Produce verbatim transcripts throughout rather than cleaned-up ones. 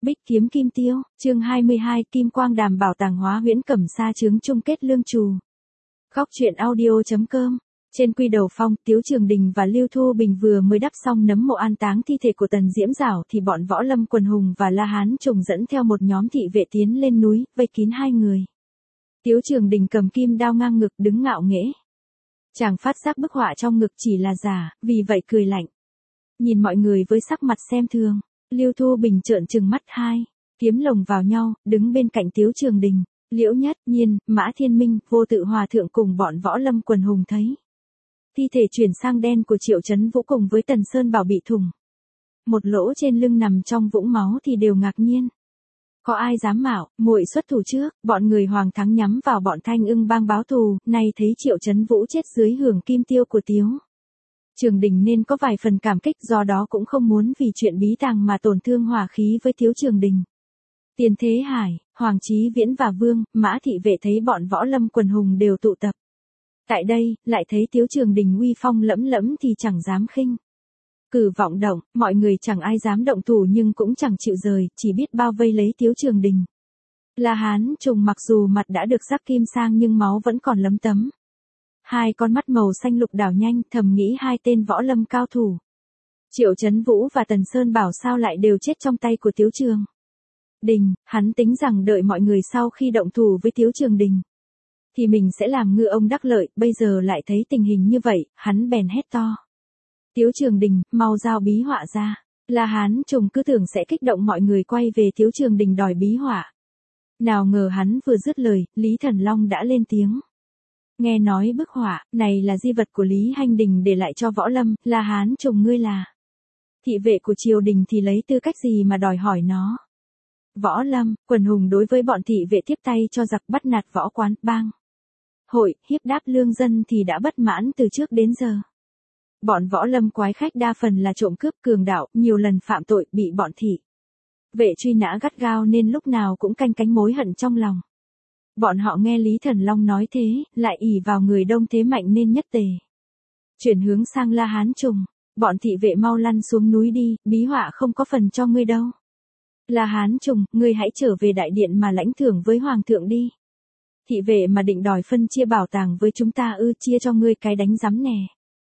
Bích kiếm kim tiêu, chương hai mươi hai, Kim Quang Đàm bảo tàng hóa huyễn cẩm sa trứng chung kết lương trù. Góc truyện audio chấm com. Trên quy đầu phong, Tiếu Trường Đình và Lưu Thu Bình vừa mới đắp xong nấm mộ an táng thi thể của Tần Diễm Giảo thì bọn Võ Lâm Quần Hùng và La Hán Trùng dẫn theo một nhóm thị vệ tiến lên núi, vây kín hai người. Tiếu Trường Đình cầm kim đao ngang ngực đứng ngạo nghễ. Chàng phát giác bức họa trong ngực chỉ là giả, vì vậy cười lạnh. Nhìn mọi người với sắc mặt xem thường, Lưu Thu Bình trợn trừng mắt hai, kiếm lồng vào nhau, đứng bên cạnh Tiếu Trường Đình, Liễu Nhất Nhiên, Mã Thiên Minh, Vô Tự Hòa Thượng cùng bọn Võ Lâm Quần Hùng thấy thi thể chuyển sang đen của Triệu Chấn Vũ cùng với Tần Sơn Bảo bị thủng. Một lỗ trên lưng nằm trong vũng máu thì đều ngạc nhiên. Có ai dám mạo, muội xuất thủ trước, bọn người Hoàng Thắng nhắm vào bọn Thanh Ưng bang báo thù, nay thấy Triệu Chấn Vũ chết dưới hưởng kim tiêu của Tiếu Trường Đình nên có vài phần cảm kích, do đó cũng không muốn vì chuyện bí tàng mà tổn thương hòa khí với Tiếu Trường Đình. Tiền Thế Hải, Hoàng Chí Viễn và Vương, Mã Thị Vệ thấy bọn Võ Lâm Quần Hùng đều tụ tập tại đây, lại thấy Tiếu Trường Đình uy phong lẫm lẫm thì chẳng dám khinh cử vọng động, mọi người chẳng ai dám động thủ nhưng cũng chẳng chịu rời, chỉ biết bao vây lấy Tiếu Trường Đình. La Hán Trùng mặc dù mặt đã được rắc kim sang nhưng máu vẫn còn lấm tấm. Hai con mắt màu xanh lục đảo nhanh, thầm nghĩ hai tên võ lâm cao thủ Triệu Chấn Vũ và Tần Sơn Bảo sao lại đều chết trong tay của Tiếu Trường Đình. Hắn tính rằng đợi mọi người sau khi động thủ với Tiếu Trường Đình thì mình sẽ làm ngư ông đắc lợi, bây giờ lại thấy tình hình như vậy, hắn bèn hét to. Tiếu Trường Đình, mau giao bí họa ra. La Hán Trùng cứ tưởng sẽ kích động mọi người quay về Tiếu Trường Đình đòi bí họa. Nào ngờ hắn vừa dứt lời, Lý Thần Long đã lên tiếng. Nghe nói bức họa này là di vật của Lý Hành Đình để lại cho Võ Lâm, La Hán Trùng ngươi là thị vệ của triều đình thì lấy tư cách gì mà đòi hỏi nó. Võ Lâm Quần Hùng đối với bọn thị vệ tiếp tay cho giặc bắt nạt võ quán, bang hội, hiếp đáp lương dân thì đã bất mãn từ trước đến giờ. Bọn Võ Lâm quái khách đa phần là trộm cướp cường đạo, nhiều lần phạm tội bị bọn thị vệ truy nã gắt gao nên lúc nào cũng canh cánh mối hận trong lòng. Bọn họ nghe Lý Thần Long nói thế, lại ỷ vào người đông thế mạnh nên nhất tề chuyển hướng sang La Hán Trùng. Bọn thị vệ mau lăn xuống núi đi, bí họa không có phần cho ngươi đâu. La Hán Trùng, ngươi hãy trở về đại điện mà lãnh thưởng với hoàng thượng đi. Thị vệ mà định đòi phân chia bảo tàng với chúng ta ư, chia cho ngươi cái đánh rắm nè.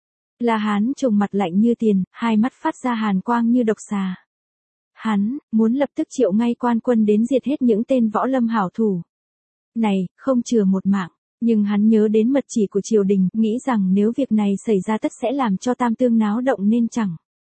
La Hán Trùng mặt lạnh như tiền, hai mắt phát ra hàn quang như độc xà. Hắn muốn lập tức triệu ngay quan quân đến diệt hết những tên võ lâm hảo thủ này, không chừa một mạng. Nhưng hắn nhớ đến mật chỉ của triều đình, nghĩ rằng nếu việc này xảy ra tất sẽ làm cho tam tương náo động nên chẳng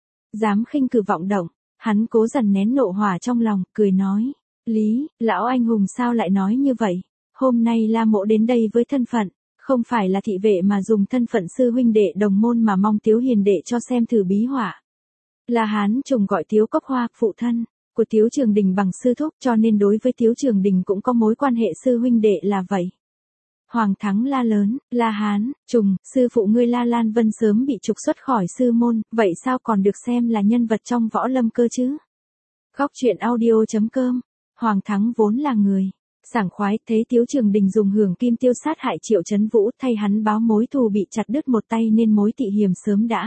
dám khinh cử vọng động. Hắn cố dằn nén nộ hỏa trong lòng, cười nói. Lý, lão anh hùng sao lại nói như vậy? Hôm nay La Mộ đến đây với thân phận, không phải là thị vệ mà dùng thân phận sư huynh đệ đồng môn mà mong Tiếu hiền đệ cho xem thử bí họa. La Hán Trùng gọi Tiếu Cốc Hoa, phụ thân của Tiếu Trường Đình bằng sư thúc, cho nên đối với Tiếu Trường Đình cũng có mối quan hệ sư huynh đệ là vậy. Hoàng Thắng la lớn, La Hán Trùng, sư phụ ngươi La Lan Vân sớm bị trục xuất khỏi sư môn, vậy sao còn được xem là nhân vật trong võ lâm cơ chứ? Góc truyện audio chấm com. Hoàng Thắng vốn là người sảng khoái, thấy Tiếu Trường Đình dùng hưởng kim tiêu sát hại Triệu Chấn Vũ, thay hắn báo mối thù bị chặt đứt một tay nên mối tị hiểm sớm đã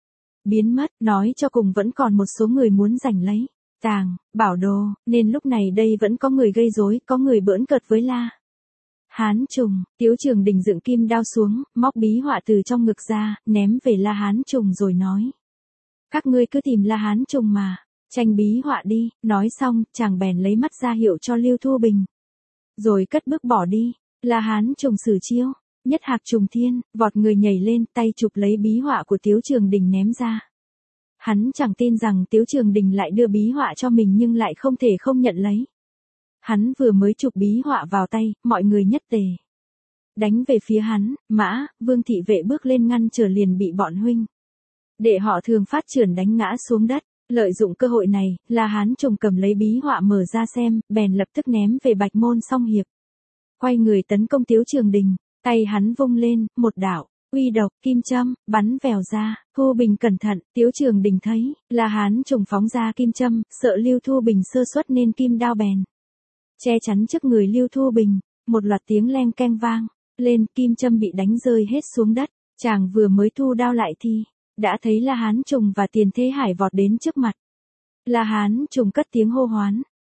biến mất, nói cho cùng vẫn còn một số người muốn giành lấy tàng bảo đồ, nên lúc này đây vẫn có người gây rối, có người bỡn cợt với La Hán Trùng. Tiếu Trường Đình dựng kim đao xuống, móc bí họa từ trong ngực ra, ném về La Hán Trùng rồi nói. Các ngươi cứ tìm La Hán Trùng mà tranh bí họa đi. Nói xong, chàng bèn lấy mắt ra hiệu cho Lưu Thu Bình, rồi cất bước bỏ đi. La Hán Trùng sử chiêu nhất hạc trùng thiên, vọt người nhảy lên, tay chụp lấy bí họa của Tiếu Trường Đình ném ra. Hắn chẳng tin rằng Tiếu Trường Đình lại đưa bí họa cho mình nhưng lại không thể không nhận lấy. Hắn vừa mới chụp bí họa vào tay, mọi người nhất tề đánh về phía hắn. Mã, Vương thị vệ bước lên ngăn trở liền bị bọn huynh đệ họ Thường phát trưởng đánh ngã xuống đất. Lợi dụng cơ hội này, La Hán Trùng cầm lấy bí họa mở ra xem, bèn lập tức ném về Bạch Môn Song Hiệp. Quay người tấn công Tiếu Trường Đình, tay hắn vung lên, một đạo uy độc kim châm bắn vèo ra. Thu Bình cẩn thận, Tiếu Trường Đình thấy La Hán Trùng phóng ra kim châm, sợ Lưu Thu Bình sơ suất nên kim đao bèn che chắn trước người Lưu Thu Bình. Một loạt tiếng leng keng vang lên, kim châm bị đánh rơi hết xuống đất. Chàng vừa mới thu đao lại thì đã thấy La Hán Trùng và Tiền Thế Hải vọt đến trước mặt. La Hán Trùng cất tiếng hô hoán,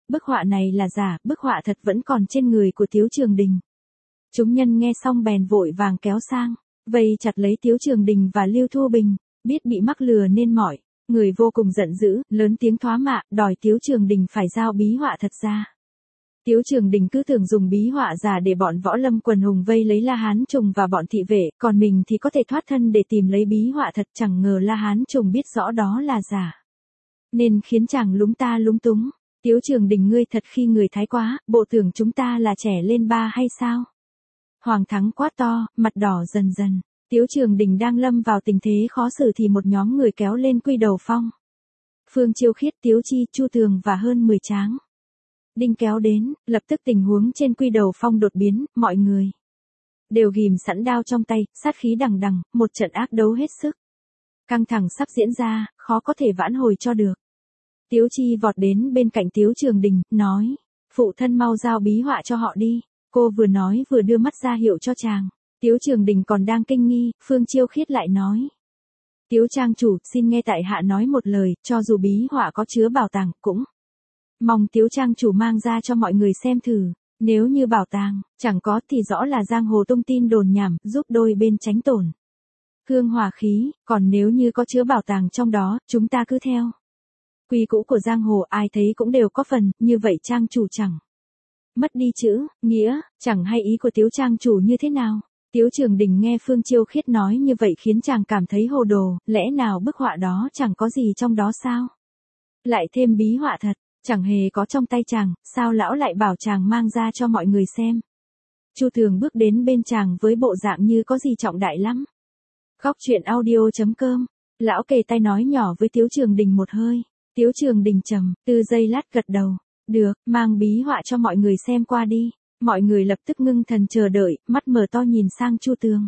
bức họa này là giả, bức họa thật vẫn còn trên người của Tiếu Trường Đình. Chúng nhân nghe xong bèn vội vàng kéo sang, vây chặt lấy Tiếu Trường Đình và Lưu Thu Bình, biết bị mắc lừa nên mọi người vô cùng giận dữ, lớn tiếng thoá mạ, đòi Tiếu Trường Đình phải giao bí họa thật ra. Tiếu Trường Đình cứ tưởng dùng bí họa giả để bọn võ lâm quần hùng vây lấy La Hán Trùng và bọn thị vệ, còn mình thì có thể thoát thân để tìm lấy bí họa thật, chẳng ngờ La Hán Trùng biết rõ đó là giả, nên khiến chàng lúng ta lúng túng. Tiếu Trường Đình ngươi thật khi người thái quá, bộ tưởng chúng ta là trẻ lên ba hay sao? Hoàng Thắng quát to, mặt đỏ dần dần. Tiếu Trường Đình đang lâm vào tình thế khó xử thì một nhóm người kéo lên Quy Đầu Phong. Phương Chiêu Khiết, Tiếu Chi, Chu Tường và hơn mười tráng đinh kéo đến, lập tức tình huống trên Quy Đầu Phong đột biến, mọi người đều ghìm sẵn đao trong tay, sát khí đằng đằng, một trận ác đấu hết sức căng thẳng sắp diễn ra, khó có thể vãn hồi cho được. Tiếu Chi vọt đến bên cạnh Tiếu Trường Đình, nói, phụ thân mau giao bí họa cho họ đi. Cô vừa nói vừa đưa mắt ra hiệu cho chàng. Tiếu Trường Đình còn đang kinh nghi, Phương Chiêu Khiết lại nói, Tiếu trang chủ, xin nghe tại hạ nói một lời, cho dù bí họa có chứa bảo tàng, cũng mong Tiếu trang chủ mang ra cho mọi người xem thử. Nếu như bảo tàng chẳng có thì rõ là giang hồ tung tin đồn nhảm, giúp đôi bên tránh tổn hương hòa khí, còn nếu như có chứa bảo tàng trong đó, chúng ta cứ theo quy cũ của giang hồ, ai thấy cũng đều có phần, như vậy trang chủ chẳng mất đi chữ nghĩa, chẳng hay ý của Tiếu trang chủ như thế nào. Tiếu Trường Đình nghe Phương Chiêu Khiết nói như vậy khiến chàng cảm thấy hồ đồ, lẽ nào bức họa đó chẳng có gì trong đó sao? Lại thêm bí họa thật, chẳng hề có trong tay chàng, sao lão lại bảo chàng mang ra cho mọi người xem? Chu Tường bước đến bên chàng với bộ dạng như có gì trọng đại lắm. Góc truyện audio chấm com, lão kề tay nói nhỏ với Tiếu Trường Đình một hơi. Tiếu Trường Đình trầm tư giây lát gật đầu, được, mang bí họa cho mọi người xem qua đi. Mọi người lập tức ngưng thần chờ đợi, mắt mở to nhìn sang Chu Tường.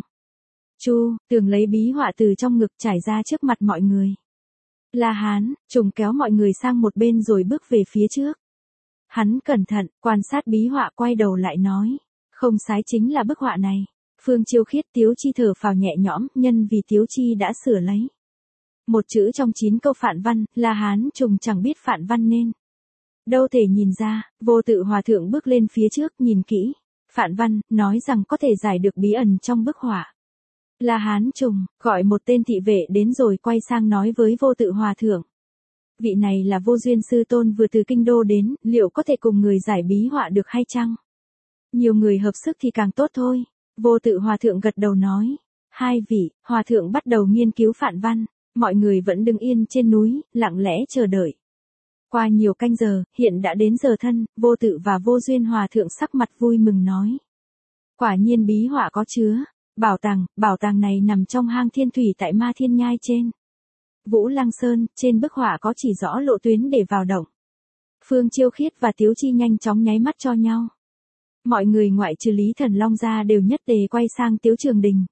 Chu Tường lấy bí họa từ trong ngực trải ra trước mặt mọi người. La Hán Trùng kéo mọi người sang một bên rồi bước về phía trước. Hắn cẩn thận, quan sát bí họa quay đầu lại nói, không sai, chính là bức họa này. Phương Chiêu Khiết, Tiếu Chi thở phào nhẹ nhõm, nhân vì Tiếu Chi đã sửa lấy một chữ trong chín câu phạn văn, La Hán Trùng chẳng biết phạn văn nên đâu thể nhìn ra. Vô Tự Hòa thượng bước lên phía trước nhìn kỹ phạn văn, nói rằng có thể giải được bí ẩn trong bức họa. La Hán Trùng gọi một tên thị vệ đến rồi quay sang nói với Vô Tự Hòa thượng, vị này là Vô Duyên sư tôn vừa từ kinh đô đến, liệu có thể cùng người giải bí họa được hay chăng? Nhiều người hợp sức thì càng tốt thôi. Vô Tự Hòa thượng gật đầu nói, hai vị. Hòa thượng bắt đầu nghiên cứu phạn văn. Mọi người vẫn đứng yên trên núi, lặng lẽ chờ đợi. Qua nhiều canh giờ, hiện đã đến giờ thân. Vô Tự và Vô Duyên Hòa thượng sắc mặt vui mừng nói, quả nhiên bí họa có chứa bảo tàng. Bảo tàng này nằm trong hang thiên thủy tại Ma Thiên Nhai trên Vũ Lăng Sơn. Trên bức họa có chỉ rõ lộ tuyến để vào động. Phương Chiêu Khiết và Tiếu Chi nhanh chóng nháy mắt cho nhau. Mọi người ngoại trừ Lý Thần Long ra đều nhất tề quay sang Tiếu Trường Đình,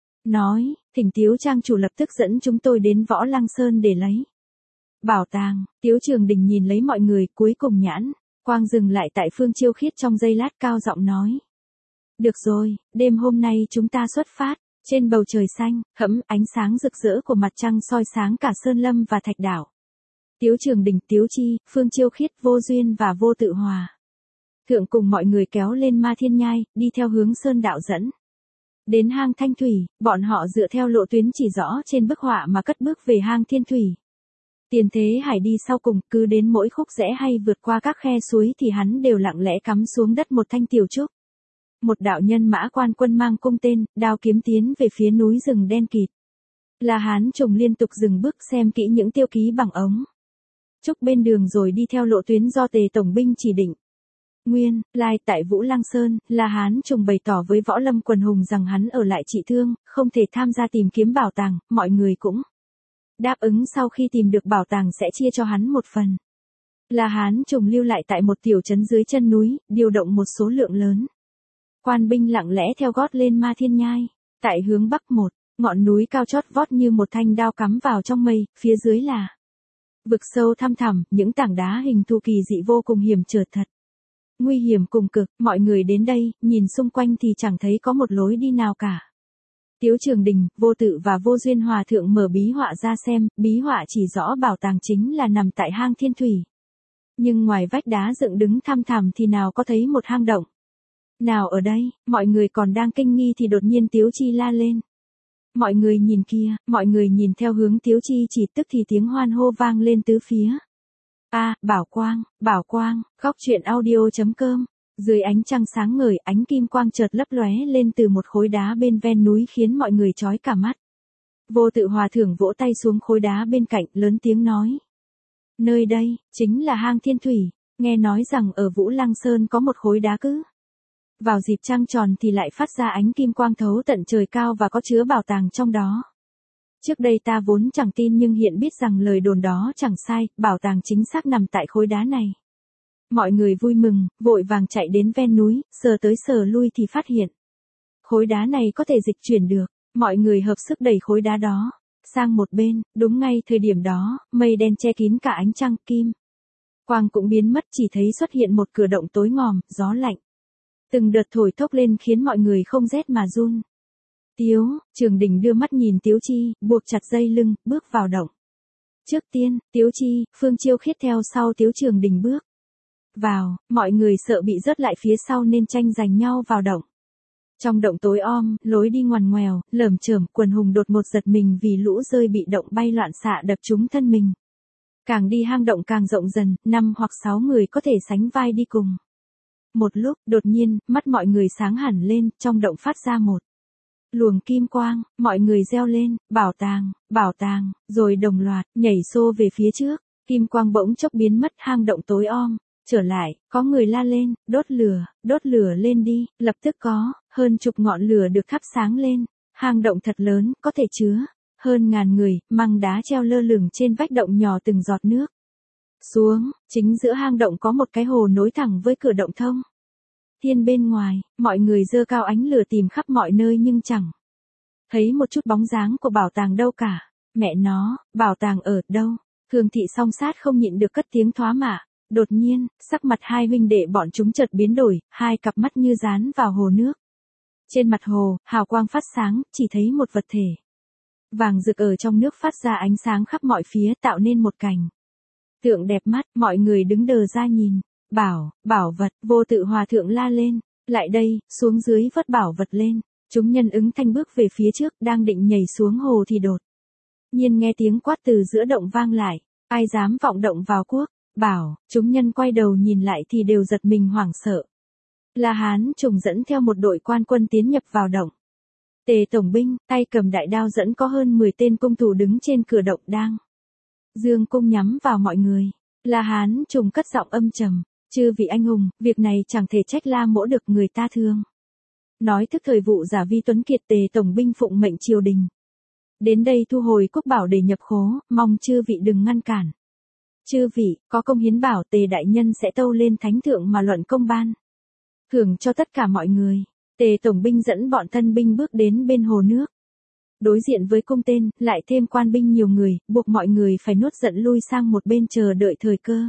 nói, thỉnh Tiếu trang chủ lập tức dẫn chúng tôi đến Võ Lăng Sơn để lấy bảo tàng. Tiếu Trường Đình nhìn lấy mọi người, cuối cùng nhãn quang dừng lại tại Phương Chiêu Khiết trong giây lát, cao giọng nói, được rồi, đêm hôm nay chúng ta xuất phát. Trên bầu trời xanh hẫm, ánh sáng rực rỡ của mặt trăng soi sáng cả sơn lâm và thạch đảo. Tiếu Trường Đình, Tiếu Chi, Phương Chiêu Khiết, Vô Duyên và Vô Tự Hòa thượng cùng mọi người kéo lên Ma Thiên Nhai, đi theo hướng sơn đạo dẫn đến hang Thanh Thủy. Bọn họ dựa theo lộ tuyến chỉ rõ trên bức họa mà cất bước về hang Thiên Thủy. Tiền Thế Hải đi sau cùng, cứ đến mỗi khúc rẽ hay vượt qua các khe suối thì hắn đều lặng lẽ cắm xuống đất một thanh tiểu trúc. Một đạo nhân mã quan quân mang cung tên, đao kiếm tiến về phía núi rừng đen kịt. La Hán Trùng liên tục dừng bước xem kỹ những tiêu ký bằng ống trúc bên đường rồi đi theo lộ tuyến do Tề tổng binh chỉ định. Nguyên lai tại Vũ Lăng Sơn, La Hán Trùng bày tỏ với võ lâm quần hùng rằng hắn ở lại trị thương, không thể tham gia tìm kiếm bảo tàng. Mọi người cũng đáp ứng sau khi tìm được bảo tàng sẽ chia cho hắn một phần. La Hán Trùng lưu lại tại một tiểu trấn dưới chân núi, điều động một số lượng lớn quan binh lặng lẽ theo gót lên Ma Thiên Nhai. Tại hướng bắc, một ngọn núi cao chót vót như một thanh đao cắm vào trong mây, phía dưới là vực sâu thăm thẳm, những tảng đá hình thù kỳ dị vô cùng hiểm trở thật. Nguy hiểm cùng cực. Mọi người đến đây, nhìn xung quanh thì chẳng thấy có một lối đi nào cả. Tiếu Trường Đình, Vô Tự và Vô Duyên Hòa thượng mở bí họa ra xem, bí họa chỉ rõ bảo tàng chính là nằm tại hang Thiên Thủy. Nhưng ngoài vách đá dựng đứng thăm thẳm thì nào có thấy một hang động. Nào ở đây, mọi người còn đang kinh nghi thì đột nhiên Tiếu Chi la lên. Mọi người nhìn kia, mọi người nhìn theo hướng Tiếu Chi chỉ, tức thì tiếng hoan hô vang lên tứ phía. A, à, Bảo Quang, Bảo Quang, góc truyện audio chấm com. Dưới ánh trăng sáng ngời, ánh kim quang chợt lấp lóe lên từ một khối đá bên ven núi khiến mọi người chói cả mắt. Vô Tự Hòa thượng vỗ tay xuống khối đá bên cạnh, lớn tiếng nói. Nơi đây, chính là hang Thiên Thủy, nghe nói rằng ở Vũ Lăng Sơn có một khối đá cứ. Vào dịp trăng tròn thì lại phát ra ánh kim quang thấu tận trời cao và có chứa bảo tàng trong đó. Trước đây ta vốn chẳng tin nhưng hiện biết rằng lời đồn đó chẳng sai, bảo tàng chính xác nằm tại khối đá này. Mọi người vui mừng, vội vàng chạy đến ven núi, sờ tới sờ lui thì phát hiện. Khối đá này có thể dịch chuyển được, mọi người hợp sức đẩy khối đá đó sang một bên, đúng ngay thời điểm đó, mây đen che kín cả ánh trăng, kim quang cũng biến mất, chỉ thấy xuất hiện một cửa động tối ngòm, gió lạnh từng đợt thổi thốc lên khiến mọi người không rét mà run. Tiếu, Trường Đình đưa mắt nhìn Tiếu Chi, buộc chặt dây lưng, bước vào động. Trước tiên, Tiếu Chi, Phương Chiêu Khiết theo sau Tiếu Trường Đình bước vào, mọi người sợ bị rớt lại phía sau nên tranh giành nhau vào động. Trong động tối om, lối đi ngoằn ngoèo, lởm chởm, quần hùng đột ngột giật mình vì lũ rơi bị động bay loạn xạ đập trúng thân mình. Càng đi hang động càng rộng dần, năm hoặc sáu người có thể sánh vai đi cùng. Một lúc, đột nhiên, mắt mọi người sáng hẳn lên, trong động phát ra một luồng kim quang, mọi người reo lên, bảo tàng, bảo tàng, rồi đồng loạt, nhảy xô về phía trước, kim quang bỗng chốc biến mất, hang động tối om, trở lại, có người la lên, đốt lửa, đốt lửa lên đi, lập tức có, hơn chục ngọn lửa được thắp sáng lên, hang động thật lớn, có thể chứa, hơn ngàn người, măng đá treo lơ lửng trên vách động nhỏ từng giọt nước. Xuống, chính giữa hang động có một cái hồ nối thẳng với cửa động thông thiên bên ngoài, mọi người giơ cao ánh lửa tìm khắp mọi nơi nhưng chẳng thấy một chút bóng dáng của bảo tàng đâu cả. Mẹ nó, bảo tàng ở đâu? Thường Thị song sát không nhịn được cất tiếng thoá mạ. Đột nhiên, sắc mặt hai huynh đệ bọn chúng chợt biến đổi, hai cặp mắt như dán vào hồ nước. Trên mặt hồ, hào quang phát sáng, chỉ thấy một vật thể vàng rực ở trong nước phát ra ánh sáng khắp mọi phía, tạo nên một cảnh tượng đẹp mắt. Mọi người đứng đờ ra nhìn. Bảo, bảo vật, Vô Tự Hòa thượng la lên. Lại đây, xuống dưới vớt bảo vật lên. Chúng nhân ứng thanh bước về phía trước, đang định nhảy xuống hồ thì đột nhiên nghe tiếng quát từ giữa động vang lại. Ai dám vọng động vào quốc? Bảo, chúng nhân quay đầu nhìn lại thì đều giật mình hoảng sợ. La Hán Trùng dẫn theo một đội quan quân tiến nhập vào động. Tề tổng binh, tay cầm đại đao dẫn có hơn mười tên cung thủ đứng trên cửa động đang dương cung nhắm vào mọi người. La Hán Trùng cất giọng âm trầm, chư vị anh hùng, việc này chẳng thể trách La mỗ được, người ta thương nói thức thời vụ giả vi tuấn kiệt. Tề tổng binh phụng mệnh triều đình đến đây thu hồi quốc bảo để nhập khố, mong chư vị đừng ngăn cản. Chư vị, có công hiến bảo, Tề đại nhân sẽ tâu lên thánh thượng mà luận công ban thưởng cho tất cả mọi người. Tề tổng binh dẫn bọn thân binh bước đến bên hồ nước. Đối diện với cung tên, lại thêm quan binh nhiều người, buộc mọi người phải nuốt giận lui sang một bên chờ đợi thời cơ.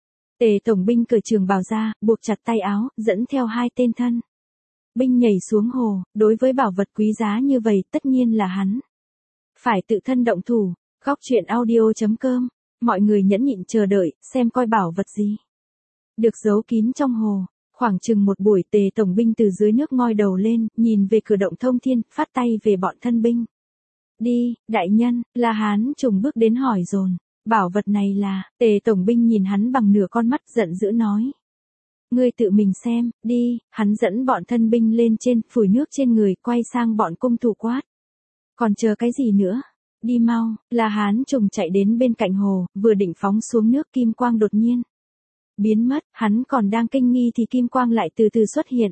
Tề tổng binh cởi trường bào ra, buộc chặt tay áo, dẫn theo hai tên thân binh nhảy xuống hồ. Đối với bảo vật quý giá như vậy, tất nhiên là hắn phải tự thân động thủ. Góc truyện audio chấm com. Mọi người nhẫn nhịn chờ đợi, xem coi bảo vật gì được giấu kín trong hồ. Khoảng chừng một buổi, Tề tổng binh từ dưới nước ngoi đầu lên, nhìn về cửa động thông thiên, phát tay về bọn thân binh. Đi, đại nhân. La Hán Trùng bước đến hỏi dồn. Bảo vật này là, Tề tổng binh nhìn hắn bằng nửa con mắt, giận dữ nói. Ngươi tự mình xem, đi. Hắn dẫn bọn thân binh lên trên, phủi nước trên người, quay sang bọn cung thủ quát. Còn chờ cái gì nữa? Đi mau. La Hán Trùng chạy đến bên cạnh hồ, vừa định phóng xuống nước, kim quang đột nhiên biến mất. Hắn còn đang kinh nghi thì kim quang lại từ từ xuất hiện.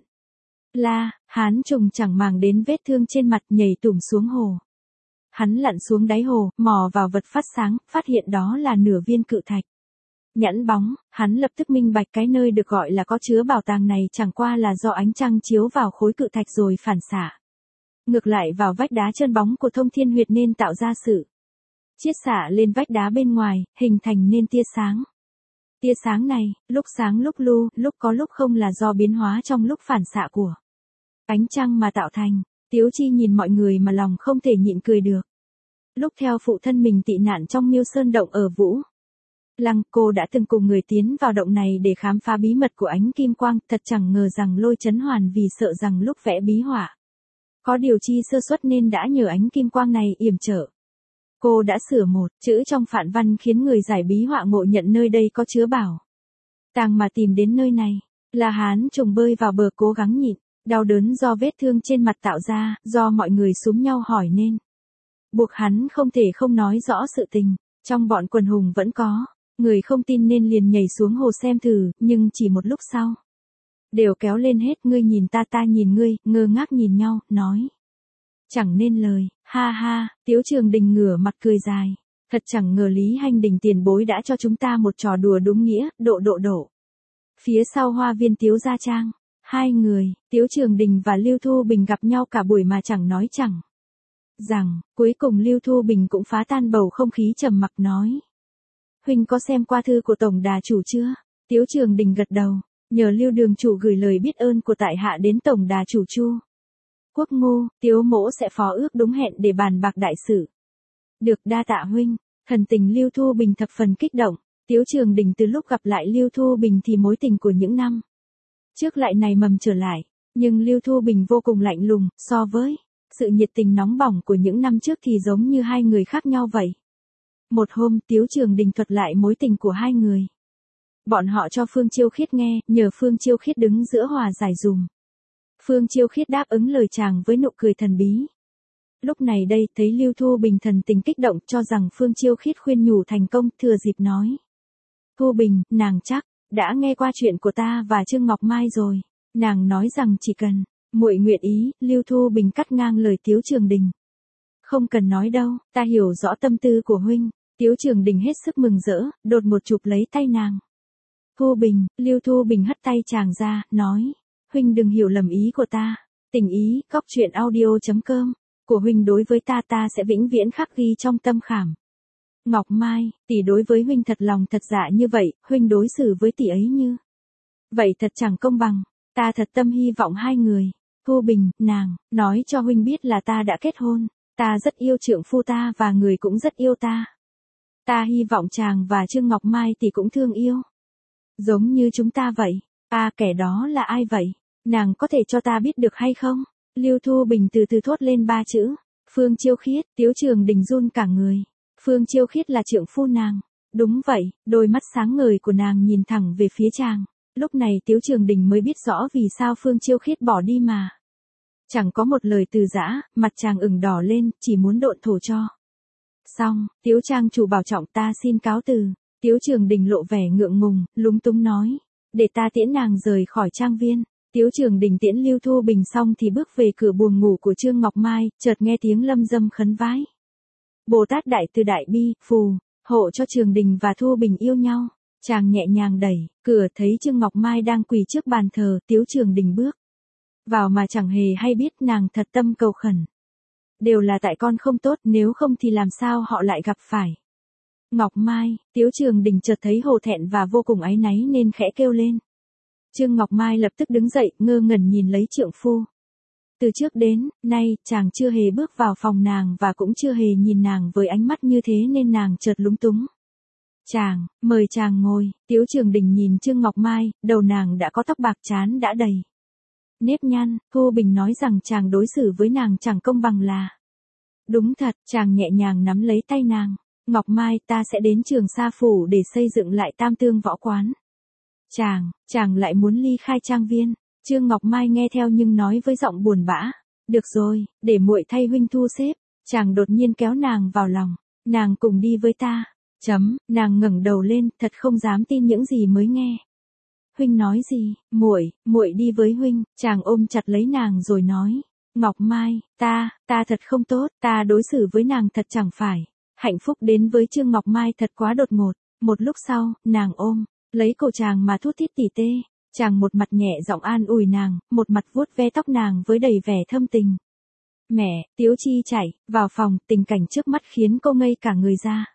La Hán Trùng chẳng màng đến vết thương trên mặt, nhảy tủm xuống hồ. Hắn lặn xuống đáy hồ, mò vào vật phát sáng, phát hiện đó là nửa viên cự thạch nhẵn bóng. Hắn lập tức minh bạch cái nơi được gọi là có chứa bảo tàng này chẳng qua là do ánh trăng chiếu vào khối cự thạch rồi phản xạ ngược lại vào vách đá trơn bóng của thông thiên huyệt nên tạo ra sự chiết xạ lên vách đá bên ngoài, hình thành nên tia sáng. Tia sáng này, lúc sáng lúc lu, lúc có lúc không, là do biến hóa trong lúc phản xạ của ánh trăng mà tạo thành. Tiếu Chi nhìn mọi người mà lòng không thể nhịn cười được. Lúc theo phụ thân mình tị nạn trong Miêu Sơn động ở Vũ Lăng, cô đã từng cùng người tiến vào động này để khám phá bí mật của ánh kim quang, thật chẳng ngờ rằng Lôi Chấn Hoàn vì sợ rằng lúc vẽ bí họa có điều chi sơ suất nên đã nhờ ánh kim quang này yểm trợ. Cô đã sửa một chữ trong phạn văn khiến người giải bí họa ngộ nhận nơi đây có chứa bảo tàng mà tìm đến nơi này. La Hán trùng bơi vào bờ cố gắng nhịn, đau đớn do vết thương trên mặt tạo ra, do mọi người xúm nhau hỏi nên buộc hắn không thể không nói rõ sự tình. Trong bọn quần hùng vẫn có người không tin nên liền nhảy xuống hồ xem thử, nhưng chỉ một lúc sau đều kéo lên hết, ngươi nhìn ta ta nhìn ngươi, ngơ ngác nhìn nhau, nói chẳng nên lời. Ha ha, Tiếu Trường Đình ngửa mặt cười dài. Thật chẳng ngờ Lý Hành Đình tiền bối đã cho chúng ta một trò đùa đúng nghĩa, độ độ độ. Phía sau hoa viên Tiếu Gia Trang, hai người, Tiếu Trường Đình và Lưu Thu Bình gặp nhau cả buổi mà chẳng nói chẳng rằng, cuối cùng Lưu Thu Bình cũng phá tan bầu không khí trầm mặc nói. Huynh có xem qua thư của Tổng Đà Chủ chưa? Tiếu Trường Đình gật đầu, nhờ Lưu Đường Chủ gửi lời biết ơn của tại hạ đến Tổng Đà Chủ Chu Quốc Ngu, Tiếu mỗ sẽ phó ước đúng hẹn để bàn bạc đại sự. Được, đa tạ huynh. Thần tình Lưu Thu Bình thập phần kích động. Tiếu Trường Đình từ lúc gặp lại Lưu Thu Bình thì mối tình của những năm trước lại nảy mầm trở lại, nhưng Lưu Thu Bình vô cùng lạnh lùng, so với sự nhiệt tình nóng bỏng của những năm trước thì giống như hai người khác nhau vậy. Một hôm, Tiếu Trường Đình thuật lại mối tình của hai người. Bọn họ cho Phương Chiêu Khiết nghe, nhờ Phương Chiêu Khiết đứng giữa hòa giải dùm. Phương Chiêu Khiết đáp ứng lời chàng với nụ cười thần bí. Lúc này đây, thấy Lưu Thu Bình thần tình kích động cho rằng Phương Chiêu Khiết khuyên nhủ thành công, thừa dịp nói. Thu Bình, nàng chắc đã nghe qua chuyện của ta và Trương Ngọc Mai rồi. Nàng nói rằng chỉ cần muội nguyện ý. Lưu Thu Bình cắt ngang lời Tiếu Trường Đình. Không cần nói đâu, ta hiểu rõ tâm tư của huynh. Tiếu Trường Đình hết sức mừng rỡ, đột một chụp lấy tay nàng. Thu Bình, Lưu Thu Bình hất tay chàng ra, nói. Huynh đừng hiểu lầm ý của ta. Tình ý, cóc truyện audio chấm com của huynh đối với ta ta sẽ vĩnh viễn khắc ghi trong tâm khảm. Ngọc Mai, tỷ đối với huynh thật lòng thật dạ như vậy, huynh đối xử với tỷ ấy như vậy thật chẳng công bằng. Ta thật tâm hy vọng hai người. Thu Bình, nàng, nói cho huynh biết là ta đã kết hôn. Ta rất yêu trượng phu ta và người cũng rất yêu ta. Ta hy vọng chàng và Trương Ngọc Mai tỷ cũng thương yêu. Giống như chúng ta vậy. À, kẻ đó là ai vậy? Nàng có thể cho ta biết được hay không? Lưu Thu Bình từ từ thốt lên ba chữ. Phương Chiêu Khiết. Tiếu Trường Đình run cả người. Phương Chiêu Khiết là trượng phu nàng. Đúng vậy, đôi mắt sáng ngời của nàng nhìn thẳng về phía chàng. Lúc này Tiếu Trường Đình mới biết rõ vì sao Phương Chiêu Khiết bỏ đi mà. Chẳng có một lời từ giã, mặt chàng ửng đỏ lên, chỉ muốn độn thổ cho. Xong, Tiếu Trang chủ bảo trọng, ta xin cáo từ. Tiếu Trường Đình lộ vẻ ngượng ngùng, lúng túng nói. Để ta tiễn nàng rời khỏi trang viên. Tiếu Trường Đình tiễn Lưu Thu Bình xong thì bước về cửa buồng ngủ của Trương Ngọc Mai, chợt nghe tiếng lâm dâm khấn vái. Bồ Tát Đại Từ Đại Bi, phù, hộ cho Trường Đình và Thu Bình yêu nhau. Chàng nhẹ nhàng đẩy cửa, thấy Trương Ngọc Mai đang quỳ trước bàn thờ. Tiếu Trường Đình bước vào mà chẳng hề hay biết nàng thật tâm cầu khẩn. Đều là tại con không tốt, nếu không thì làm sao họ lại gặp phải. Ngọc Mai, Tiếu Trường Đình chợt thấy hổ thẹn và vô cùng áy náy nên khẽ kêu lên. Trương Ngọc Mai lập tức đứng dậy, ngơ ngẩn nhìn lấy trượng phu. Từ trước đến nay, chàng chưa hề bước vào phòng nàng và cũng chưa hề nhìn nàng với ánh mắt như thế nên nàng chợt lúng túng. Chàng, mời chàng ngồi. Tiếu Trường Đình nhìn Trương Ngọc Mai, đầu nàng đã có tóc bạc, trán đã đầy nếp nhăn. Thu Bình nói rằng chàng đối xử với nàng chẳng công bằng là. Đúng thật, chàng nhẹ nhàng nắm lấy tay nàng. Ngọc Mai, ta sẽ đến Trường Sa Phủ để xây dựng lại Tam Tương Võ Quán. Chàng, chàng lại muốn ly khai trang viên. Trương Ngọc Mai nghe theo nhưng nói với giọng buồn bã. Được rồi, để muội thay huynh thu xếp. Chàng đột nhiên kéo nàng vào lòng. Nàng cùng đi với ta. Chấm, nàng ngẩng đầu lên, thật không dám tin những gì mới nghe. Huynh nói gì? Muội, muội đi với huynh. Chàng ôm chặt lấy nàng rồi nói. Ngọc Mai, ta, ta thật không tốt, ta đối xử với nàng thật chẳng phải. Hạnh phúc đến với Trương Ngọc Mai thật quá đột ngột. Một lúc sau, nàng ôm lấy cổ chàng mà thút thít tỉ tê. Chàng một mặt nhẹ giọng an ủi nàng, một mặt vuốt ve tóc nàng với đầy vẻ thâm tình. Mẹ, Tiếu Chi chạy vào phòng, tình cảnh trước mắt khiến cô ngây cả người ra.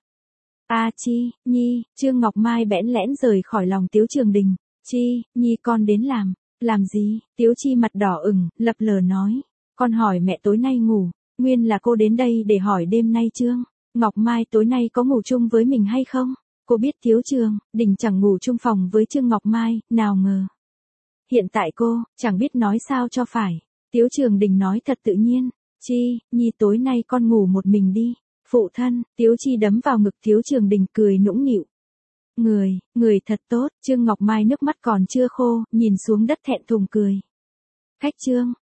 A Chi, Nhi, Trương Ngọc Mai bẽn lẽn rời khỏi lòng Tiếu Trường Đình. Chi, Nhi con đến làm, làm gì? Tiếu Chi mặt đỏ ửng, lập lờ nói. Con hỏi mẹ tối nay ngủ, nguyên là cô đến đây để hỏi đêm nay Trương Ngọc Mai tối nay có ngủ chung với mình hay không? Cô biết Tiếu Trường Đình chẳng ngủ chung phòng với Trương Ngọc Mai, nào ngờ. Hiện tại cô, chẳng biết nói sao cho phải. Tiếu Trường Đình nói thật tự nhiên. Chi, Nhi tối nay con ngủ một mình đi. Phụ thân, Tiếu Chi đấm vào ngực Tiếu Trường Đình cười nũng nịu. Người, người thật tốt, Trương Ngọc Mai nước mắt còn chưa khô, nhìn xuống đất thẹn thùng cười. Khách Trương,